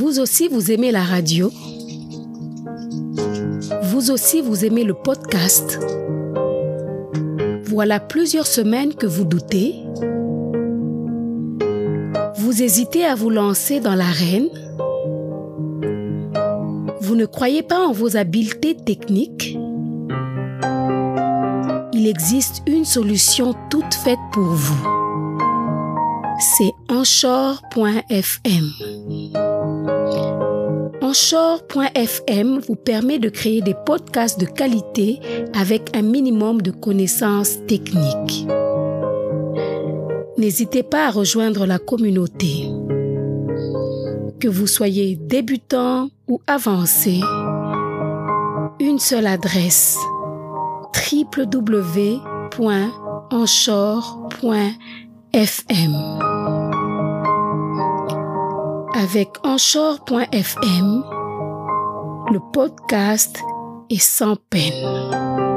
Vous aussi, vous aimez la radio? Vous aussi, vous aimez le podcast? Voilà plusieurs semaines que vous doutez. Vous hésitez à vous lancer dans l'arène. Vous ne croyez pas en vos habiletés techniques. Il existe une solution toute faite pour vous. C'est Anchor.fm. Anchor.fm vous permet de créer des podcasts de qualité avec un minimum de connaissances techniques. N'hésitez pas à rejoindre la communauté. Que vous soyez débutant ou avancé, une seule adresse: www.anchor.fm. Avec Anchor.fm, le podcast est sans peine.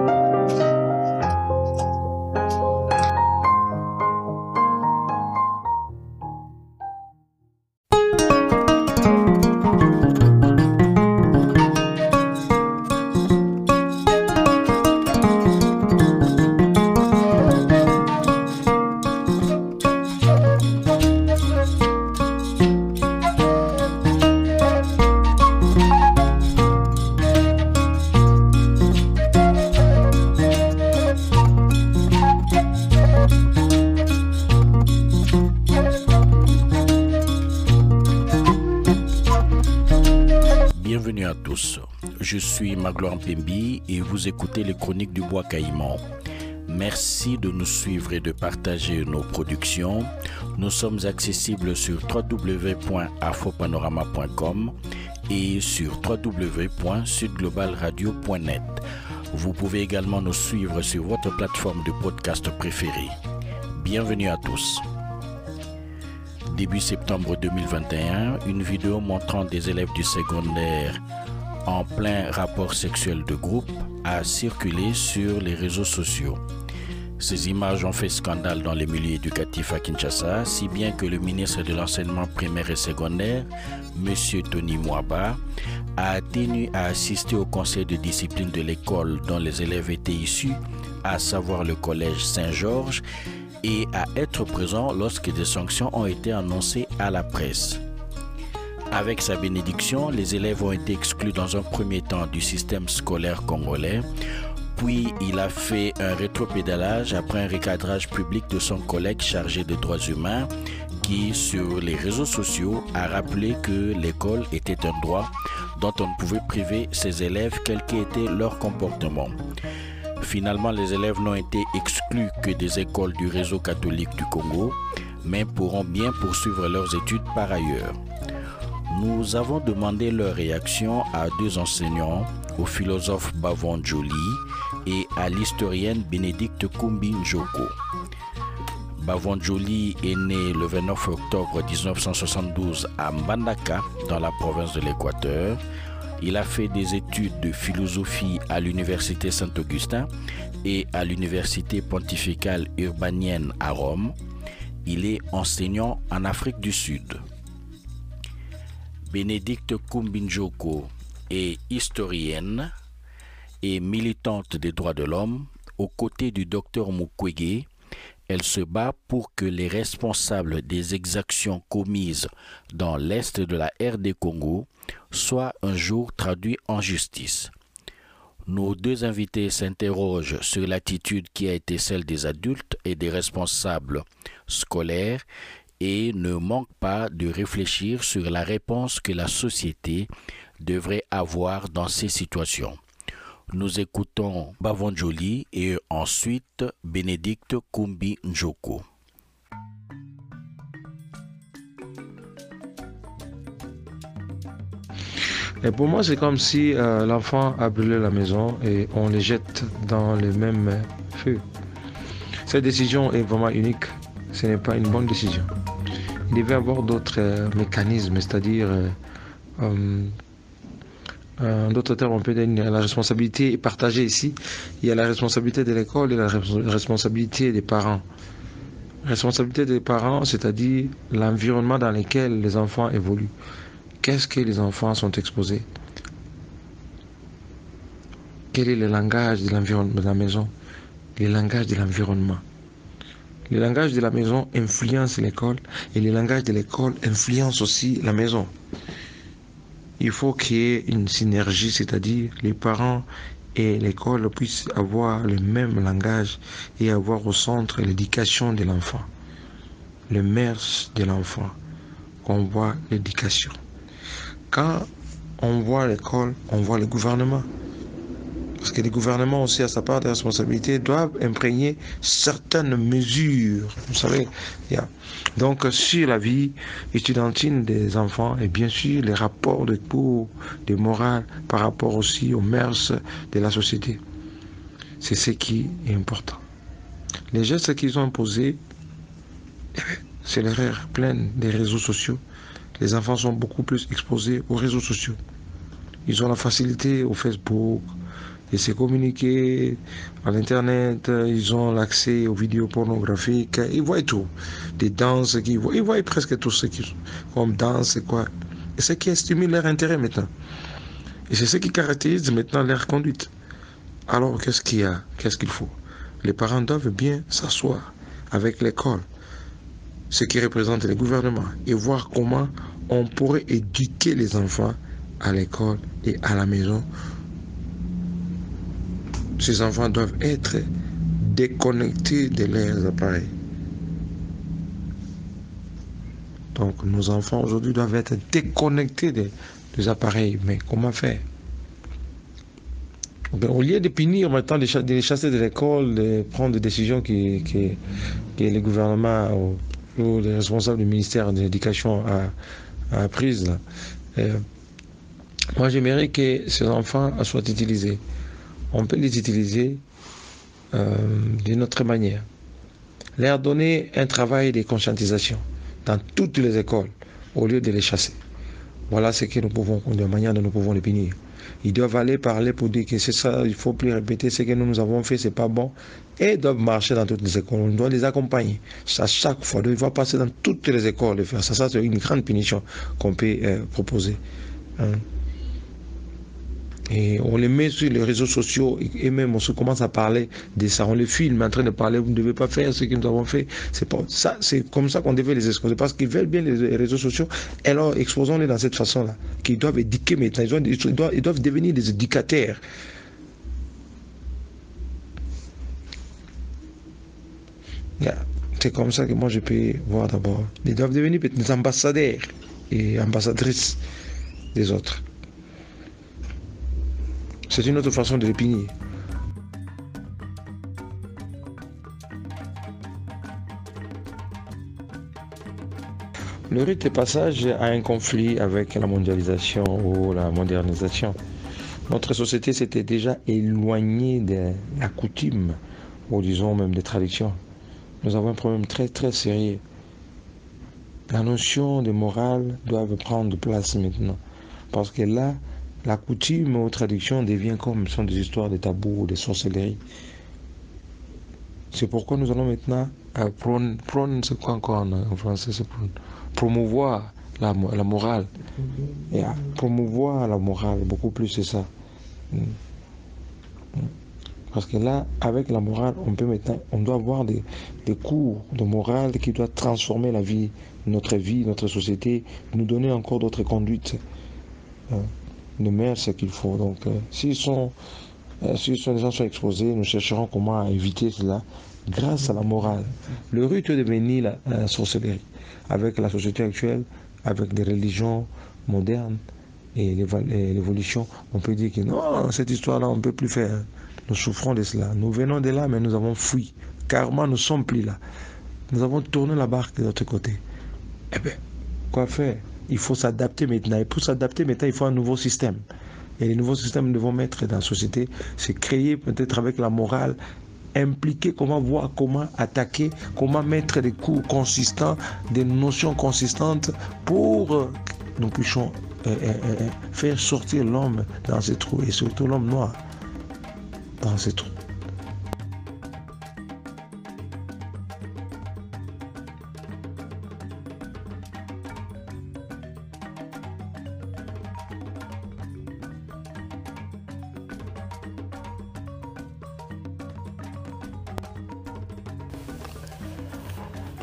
Bienvenue à tous, je suis Magloire Mpembi et vous écoutez les chroniques du Bois Caïman. Merci de nous suivre et de partager nos productions. Nous sommes accessibles sur www.afropanorama.com et sur www.sudglobalradio.net. Vous pouvez également nous suivre sur votre plateforme de podcast préférée. Bienvenue à tous. Début septembre 2021, une vidéo montrant des élèves du secondaire en plein rapport sexuel de groupe a circulé sur les réseaux sociaux. Ces images ont fait scandale dans les milieux éducatifs à Kinshasa, si bien que le ministre de l'enseignement primaire et secondaire, M. Tony Mwaba, a tenu à assister au conseil de discipline de l'école dont les élèves étaient issus, à savoir le collège Saint-Georges, et à être présent lorsque des sanctions ont été annoncées à la presse. Avec sa bénédiction, les élèves ont été exclus dans un premier temps du système scolaire congolais, puis il a fait un rétropédalage après un recadrage public de son collègue chargé des droits humains qui, sur les réseaux sociaux, a rappelé que l'école était un droit dont on ne pouvait priver ses élèves quel qu'était leur comportement. Finalement, les élèves n'ont été exclus que des écoles du réseau catholique du Congo, mais pourront bien poursuivre leurs études par ailleurs. Nous avons demandé leur réaction à deux enseignants, au philosophe Bavon Joly et à l'historienne Bénédicte Kumbi Njoko. Bavon Joly est né le 29 octobre 1972 à Mbandaka, dans la province de l'Équateur. Il a fait des études de philosophie à l'Université Saint-Augustin et à l'Université pontificale urbanienne à Rome. Il est enseignant en Afrique du Sud. Bénédicte Kumbi Njoko est historienne et militante des droits de l'homme. Aux côtés du docteur Mukwege, elle se bat pour que les responsables des exactions commises dans l'est de la RD Congo soient un jour traduits en justice. Nos deux invités s'interrogent sur l'attitude qui a été celle des adultes et des responsables scolaires et ne manquent pas de réfléchir sur la réponse que la société devrait avoir dans ces situations. Nous écoutons Bavon Joly et ensuite Bénédicte Kumbi Njoko. Et pour moi, c'est comme si l'enfant a brûlé la maison et on les jette dans le même feu. Cette décision est vraiment unique. Ce n'est pas une bonne décision. Il devait y avoir d'autres mécanismes, c'est-à-dire d'autres termes, on peut dire la responsabilité est partagée ici. Il y a la responsabilité de l'école et la responsabilité des parents. La responsabilité des parents, c'est-à-dire l'environnement dans lequel les enfants évoluent. qu'est-ce que les enfants sont exposés? Quel est le langage de l'environnement de la maison? Le langage de l'environnement. Le langage de la maison influence l'école et le langage de l'école influence aussi la maison. Il faut qu'il y ait une synergie, c'est-à-dire les parents et l'école puissent avoir le même langage et avoir au centre l'éducation de l'enfant, le mœurs de l'enfant, qu'on voit l'éducation. Quand on voit l'école, on voit le gouvernement. Parce que les gouvernements aussi, à sa part de responsabilité, doivent imprégner certaines mesures. Vous savez, donc sur la vie étudiantine des enfants et bien sûr les rapports de cours, de morale par rapport aussi aux mœurs de la société. C'est ce qui est important. Les gestes qu'ils ont imposés, c'est l'erreur pleine des réseaux sociaux. Les enfants sont beaucoup plus exposés aux réseaux sociaux. Ils ont la facilité au Facebook, de se communiquer à l'internet, ils ont l'accès aux vidéos pornographiques, ils voient tout, des danses, ils voient presque tout ce qui comme danse et quoi. Et ce qui stimule leur intérêt maintenant. Et c'est ce qui caractérise maintenant leur conduite. Alors qu'est-ce qu'il y a? Qu'est-ce qu'il faut? Les parents doivent bien s'asseoir avec l'école, ce qui représente le gouvernement, et voir comment on pourrait éduquer les enfants à l'école et à la maison. Ces enfants doivent être déconnectés de leurs appareils. Donc nos enfants aujourd'hui doivent être déconnectés des appareils. Mais comment faire? Au lieu de punir maintenant, de les chasser de l'école, de prendre des décisions que le gouvernement ou les responsables du ministère de l'Éducation a prises, moi j'aimerais que ces enfants soient utilisés. On peut les utiliser d'une autre manière. Leur donner un travail de conscientisation dans toutes les écoles au lieu de les chasser. Voilà ce que nous pouvons, de manière dont nous pouvons les punir. Ils doivent aller parler pour dire que c'est ça, il ne faut plus répéter ce que nous avons fait, c'est pas bon. Et ils doivent marcher dans toutes les écoles. On doit les accompagner. À chaque fois, ils doivent passer dans toutes les écoles et faire ça. Ça, c'est une grande punition qu'on peut proposer. Et on les met sur les réseaux sociaux et même on se commence à parler de ça. On les filme en train de parler, vous ne devez pas faire ce que nous avons fait. C'est pas ça, c'est comme ça qu'on devait les exposer parce qu'ils veulent bien les réseaux sociaux. Alors exposons-les dans cette façon-là. Qu'ils doivent éduquer maintenant. Ils doivent devenir des éducateurs. C'est comme ça que moi je peux voir d'abord. Ils doivent devenir des ambassadeurs et ambassadrices des autres. C'est une autre façon de les punir. Le rite de passage a un conflit avec la mondialisation ou la modernisation. Notre société s'était déjà éloignée de la coutume, ou disons même des traditions. Nous avons un problème très très sérieux. La notion de morale doit prendre place maintenant. Parce que là, la coutume ou tradition devient comme sont des histoires de tabous, de sorcellerie. C'est pourquoi nous allons maintenant prône, c'est quoi encore en français, c'est promouvoir la morale. Et promouvoir la morale, beaucoup plus c'est ça. Parce que là, avec la morale, on doit avoir des cours de morale qui doivent transformer la vie, notre société, nous donner encore d'autres conduites. De mères, ce qu'il faut. Donc, si les gens sont exposés, nous chercherons comment éviter cela grâce à la morale. Le rite est devenu la sorcellerie. Avec la société actuelle, avec des religions modernes et l'évolution, on peut dire que non, cette histoire-là, on ne peut plus faire. Nous souffrons de cela. Nous venons de là, mais nous avons fui. Carrément, nous ne sommes plus là. Nous avons tourné la barque de l'autre côté. Eh bien, quoi faire? Il faut s'adapter maintenant. Et pour s'adapter maintenant, il faut un nouveau système. Et les nouveaux systèmes que nous devons mettre dans la société, c'est créer peut-être avec la morale, impliquer comment voir, comment attaquer, comment mettre des coups consistants, des notions consistantes pour que nous puissions faire sortir l'homme dans ces trous, et surtout l'homme noir dans ces trous.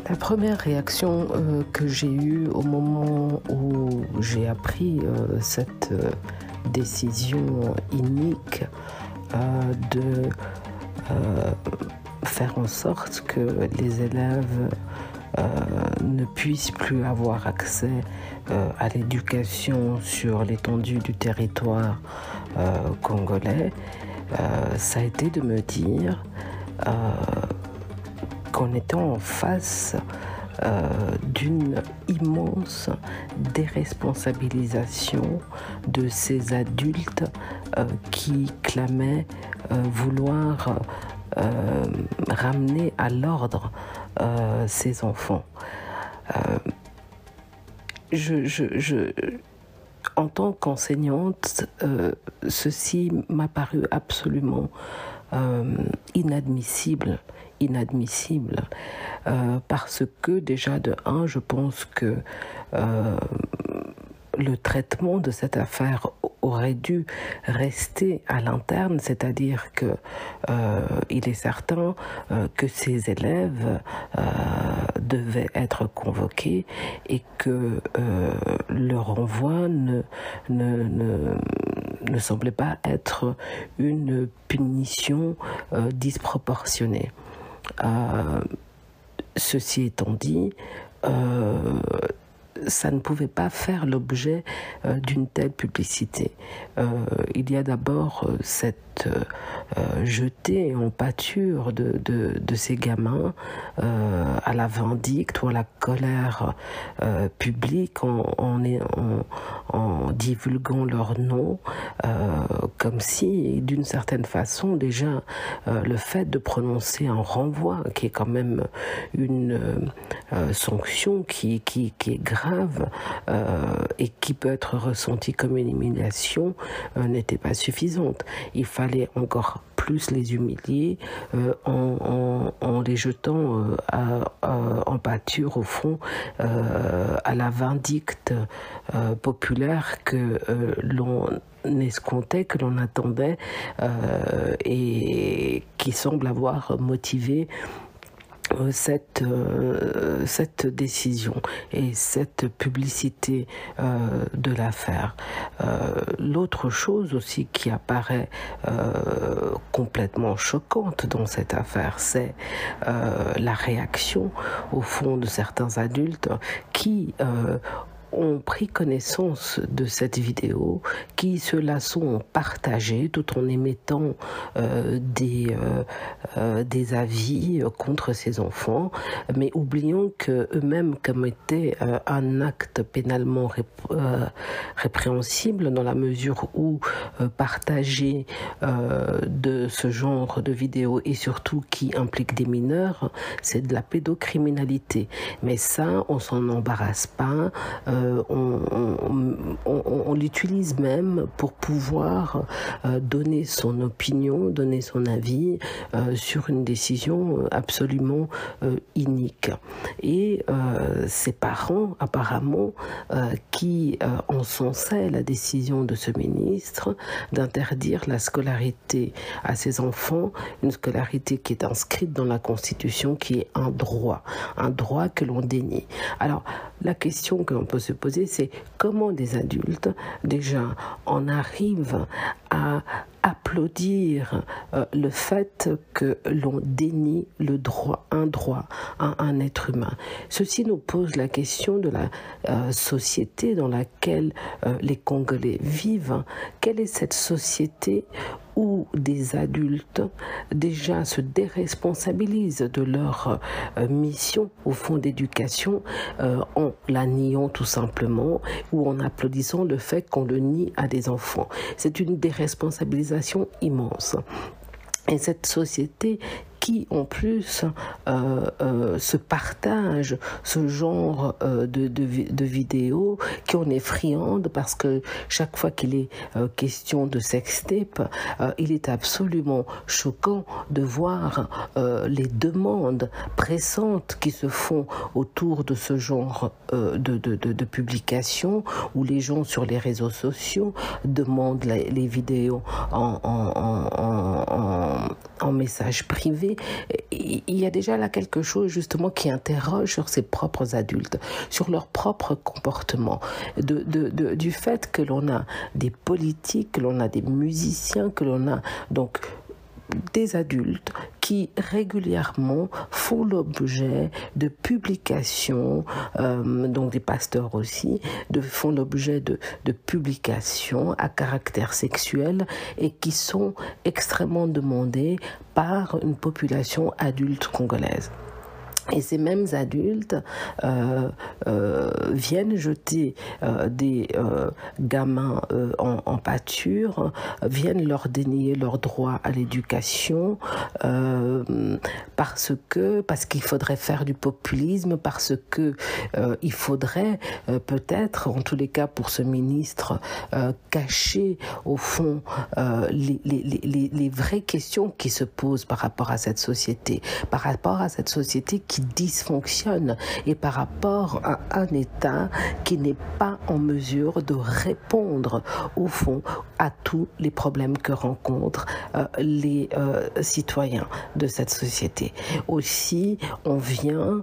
La première réaction que j'ai eue au moment où j'ai appris cette décision inique de faire en sorte que les élèves ne puissent plus avoir accès à l'éducation sur l'étendue du territoire congolais, ça a été de me dire qu'on était en face d'une immense déresponsabilisation de ces adultes qui clamaient vouloir ramener à l'ordre ces enfants. En tant qu'enseignante, ceci m'a paru absolument inadmissible, parce que déjà de un, je pense que le traitement de cette affaire aurait dû rester à l'interne, c'est-à-dire que il est certain que ces élèves devaient être convoqués et que le renvoi ne semblait pas être une punition disproportionnée. Ceci étant dit, ça ne pouvait pas faire l'objet d'une telle publicité. Il y a d'abord cette jetée en pâture de ces gamins à la vindicte ou à la colère publique en divulguant leur nom, comme si, d'une certaine façon, déjà, le fait de prononcer un renvoi, qui est quand même une sanction qui est grave et qui peut être ressentie comme une humiliation, n'était pas suffisante. Il fallait encore plus les humilier en les jetant en pâture, au fond, à la vindicte populaire que l'on escomptait, que l'on attendait et qui semble avoir motivé cette décision et cette publicité de l'affaire. L'autre chose aussi qui apparaît complètement choquante dans cette affaire, c'est la réaction au fond de certains adultes qui ont pris connaissance de cette vidéo, qui se la sont partagée tout en émettant des avis contre ces enfants, mais oubliant qu'eux-mêmes commettaient un acte pénalement répréhensible, dans la mesure où partager de ce genre de vidéos et surtout qui implique des mineurs, c'est de la pédocriminalité. Mais ça, on s'en embarrasse pas. On l'utilise même pour pouvoir donner son opinion, donner son avis sur une décision absolument inique. Et ces parents, apparemment, qui encensaient la décision de ce ministre d'interdire la scolarité à ses enfants, une scolarité qui est inscrite dans la Constitution, qui est un droit que l'on dénie. Alors, la question que l'on peut se poser, c'est comment des adultes, déjà, en arrivent à applaudir le fait que l'on dénie un droit à un être humain. Ceci nous pose la question de la société dans laquelle les Congolais vivent. Quelle est cette société où des adultes déjà se déresponsabilisent de leur mission au fond d'éducation en la niant tout simplement ou en applaudissant le fait qu'on le nie à des enfants. C'est une déresponsabilisation immense. Et cette société qui en plus se partagent ce genre de vidéos, qui en est friande parce que chaque fois qu'il est question de sextape, il est absolument choquant de voir les demandes pressantes qui se font autour de ce genre de publications où les gens sur les réseaux sociaux demandent les vidéos en message privé, il y a déjà là quelque chose justement qui interroge sur ses propres adultes, sur leur propre comportement, du fait que l'on a des politiques, que l'on a des musiciens, que l'on a donc des adultes qui régulièrement font l'objet de publications, donc des pasteurs aussi, font l'objet de publications à caractère sexuel et qui sont extrêmement demandées par une population adulte congolaise. Et ces mêmes adultes viennent jeter des gamins en pâture, viennent leur dénier leur droit à l'éducation parce qu'il faudrait faire du populisme, parce que il faudrait peut-être, en tous les cas pour ce ministre, cacher au fond les vraies questions qui se posent par rapport à cette société qui dysfonctionne et par rapport à un État qui n'est pas en mesure de répondre au fond à tous les problèmes que rencontrent les citoyens de cette société. Aussi, on vient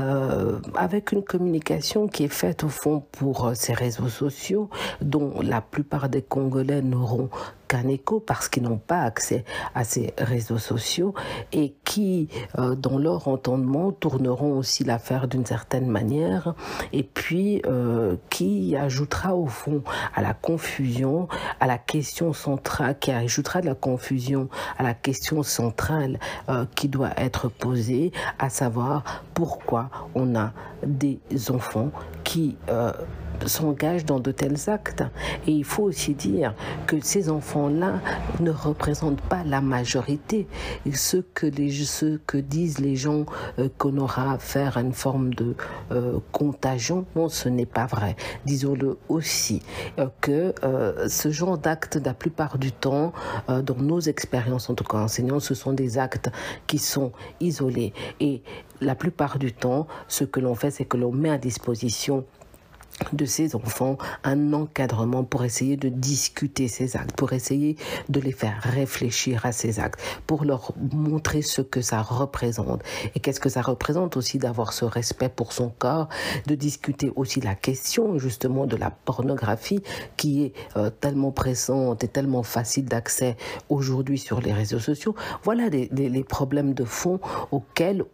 avec une communication qui est faite au fond pour ces réseaux sociaux dont la plupart des Congolais n'auront qu'un écho parce qu'ils n'ont pas accès à ces réseaux sociaux et qui, dans leur entendement, tourneront aussi l'affaire d'une certaine manière et puis qui ajoutera au fond à la confusion, à la question centrale, qui ajoutera de la confusion à la question centrale qui doit être posée, à savoir pourquoi on a des enfants qui s'engagent dans de tels actes. Et il faut aussi dire que ces enfants-là ne représentent pas la majorité. Et ce que disent les gens qu'on aura affaire à une forme de contagion, non, ce n'est pas vrai. Disons-le aussi que ce genre d'actes, la plupart du temps, dans nos expériences, en tout cas enseignants, ce sont des actes qui sont isolés. Et la plupart du temps, ce que l'on fait, c'est que l'on met à disposition de ces enfants un encadrement pour essayer de discuter ces actes, pour essayer de les faire réfléchir à ces actes, pour leur montrer ce que ça représente. Et qu'est-ce que ça représente aussi d'avoir ce respect pour son corps, de discuter aussi la question justement de la pornographie qui est tellement pressante et tellement facile d'accès aujourd'hui sur les réseaux sociaux. Voilà les problèmes de fond auxquels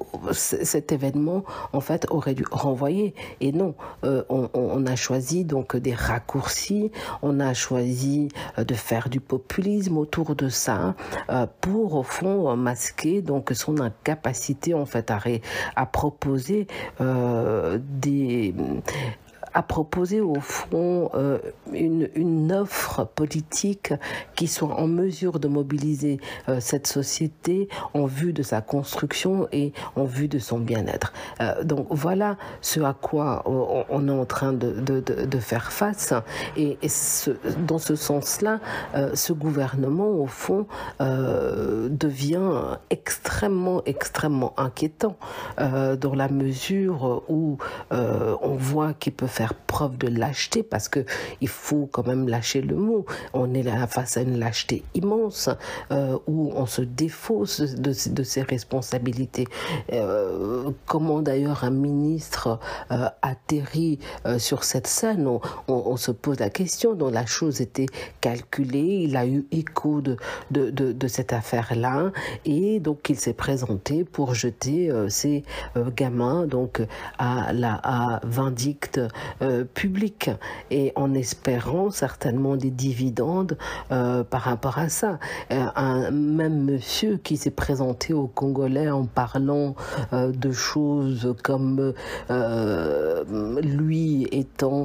cet événement en fait aurait dû renvoyer. Et non, on a choisi donc des raccourcis, on a choisi de faire du populisme autour de ça pour au fond masquer donc son incapacité en fait à proposer au fond une offre politique qui soit en mesure de mobiliser cette société en vue de sa construction et en vue de son bien-être. Donc voilà ce à quoi on est en train de faire face et dans ce sens-là, ce gouvernement au fond devient extrêmement inquiétant dans la mesure où on voit qu'il peut faire preuve de lâcheté parce que il faut quand même lâcher le mot. On est là face à une lâcheté immense où on se défausse de ses responsabilités. Comment d'ailleurs un ministre atterrit sur cette scène, on se pose la question. Donc la chose était calculée, il a eu écho de cette affaire-là et donc il s'est présenté pour jeter ces gamins donc à vindicte public et en espérant certainement des dividendes par rapport à ça. Un même monsieur qui s'est présenté aux Congolais en parlant de choses comme lui étant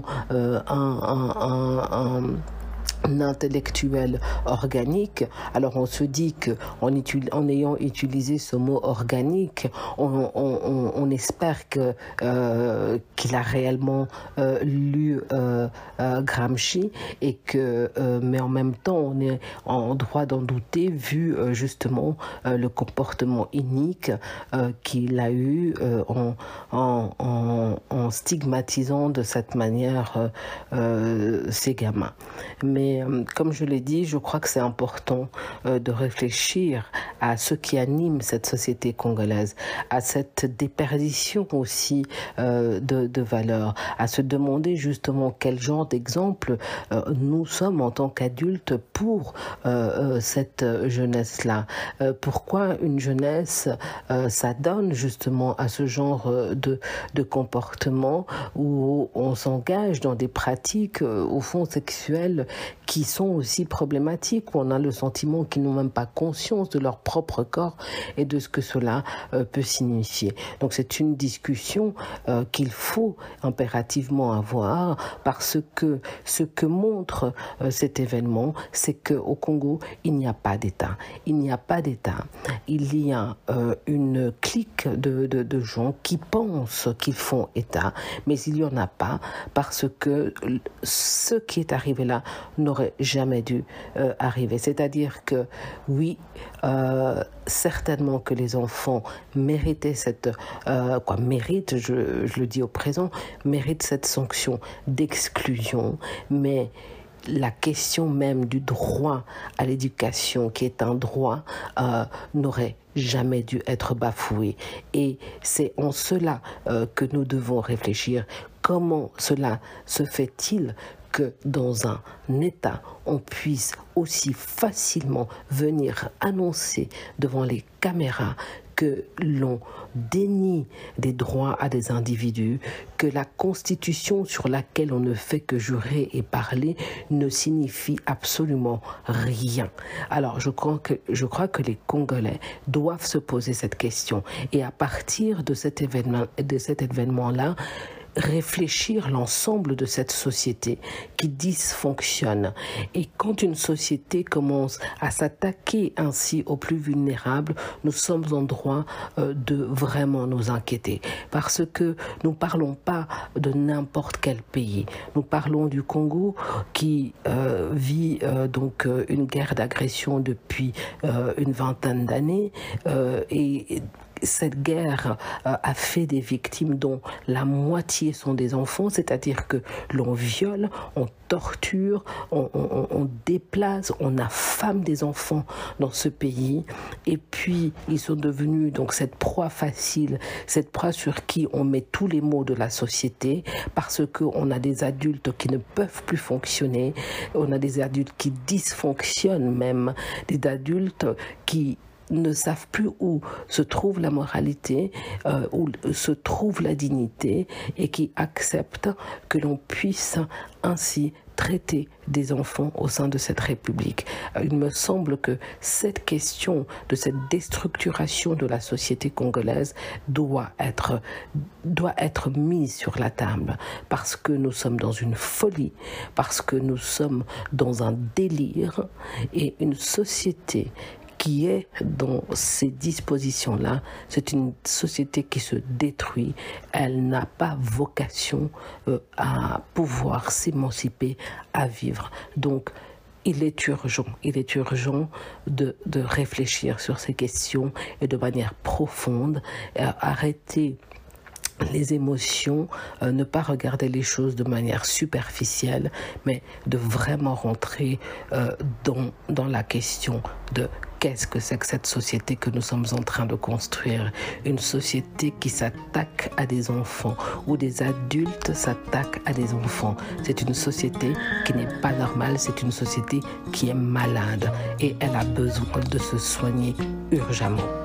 un intellectuel organique. Alors on se dit que en ayant utilisé ce mot organique, on espère qu'il a réellement lu Gramsci et que mais en même temps on est en droit d'en douter vu justement le comportement inique qu'il a eu en stigmatisant de cette manière ces gamins. Mais Et comme je l'ai dit, je crois que c'est important de réfléchir à ce qui anime cette société congolaise, à cette déperdition aussi de valeurs, à se demander justement quel genre d'exemple nous sommes en tant qu'adultes pour cette jeunesse-là. Pourquoi une jeunesse s'adonne justement à ce genre de comportement où on s'engage dans des pratiques au fond sexuelles qui sont aussi problématiques, où on a le sentiment qu'ils n'ont même pas conscience de leur propre corps et de ce que cela peut signifier. Donc c'est une discussion qu'il faut impérativement avoir, parce que ce que montre cet événement, c'est qu'au Congo, il n'y a pas d'État. Il n'y a pas d'État. Il y a une clique de gens qui pensent qu'ils font État, mais il n'y en a pas, parce que ce qui est arrivé là n'aurait jamais dû arriver. C'est-à-dire que oui, certainement que les enfants méritaient méritent, je le dis au présent, méritent cette sanction d'exclusion, mais la question même du droit à l'éducation, qui est un droit, n'aurait jamais dû être bafoué. Et c'est en cela que nous devons réfléchir. Comment cela se fait-il que dans un État, on puisse aussi facilement venir annoncer devant les caméras que l'on dénie des droits à des individus, que la Constitution sur laquelle on ne fait que jurer et parler ne signifie absolument rien. Alors je crois que les Congolais doivent se poser cette question, et à partir de cet événement-là, réfléchir l'ensemble de cette société qui dysfonctionne. Et quand une société commence à s'attaquer ainsi aux plus vulnérables, nous sommes en droit de vraiment nous inquiéter, parce que nous ne parlons pas de n'importe quel pays. Nous parlons du Congo qui vit donc une guerre d'agression depuis une vingtaine d'années, et cette guerre a fait des victimes dont la moitié sont des enfants, c'est-à-dire que l'on viole, on torture, on déplace, on affame des enfants dans ce pays, et puis ils sont devenus donc cette proie facile, cette proie sur qui on met tous les maux de la société, parce qu'on a des adultes qui ne peuvent plus fonctionner, on a des adultes qui dysfonctionnent même, des adultes qui ne savent plus où se trouve la moralité, où se trouve la dignité, et qui acceptent que l'on puisse ainsi traiter des enfants au sein de cette République. Il me semble que cette question de cette déstructuration de la société congolaise doit être mise sur la table, parce que nous sommes dans une folie, parce que nous sommes dans un délire, et une société qui est dans ces dispositions-là, c'est une société qui se détruit. Elle n'a pas vocation à pouvoir s'émanciper, à vivre. Donc, il est urgent de réfléchir sur ces questions, et de manière profonde, arrêter les émotions, ne pas regarder les choses de manière superficielle, mais de vraiment rentrer dans la question de qu'est-ce que c'est que cette société que nous sommes en train de construire. Une société qui s'attaque à des enfants, où des adultes s'attaquent à des enfants. C'est une société qui n'est pas normale, c'est une société qui est malade, et elle a besoin de se soigner urgemment.